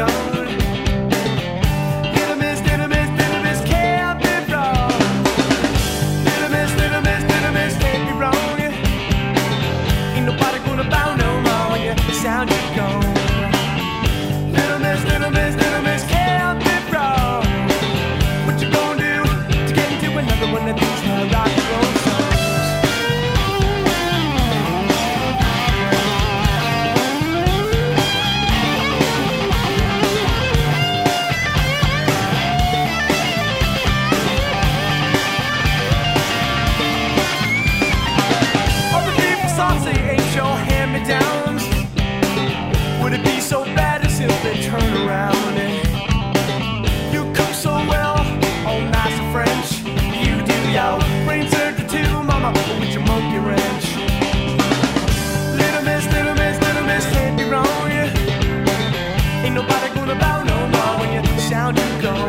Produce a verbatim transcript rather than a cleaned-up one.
round. Little miss, little miss, little miss, can't be wrong. Little miss, little miss, little miss, can't be wrong. Ain't nobody gonna bow no more when you sound you gone. Little miss, little miss, little miss, can't be wrong. What you gonna do to get into another one of these uh, rock and roll songs? All the people saucy ain't your hand-me-downs. Would it be so bad as if they turn around? You cook so well, all nice and French. You do your brain surgery too, mama, with your monkey wrench. Little miss, little miss, little miss, can't be wrong. Ain't nobody gonna bow no more when you sound you gone.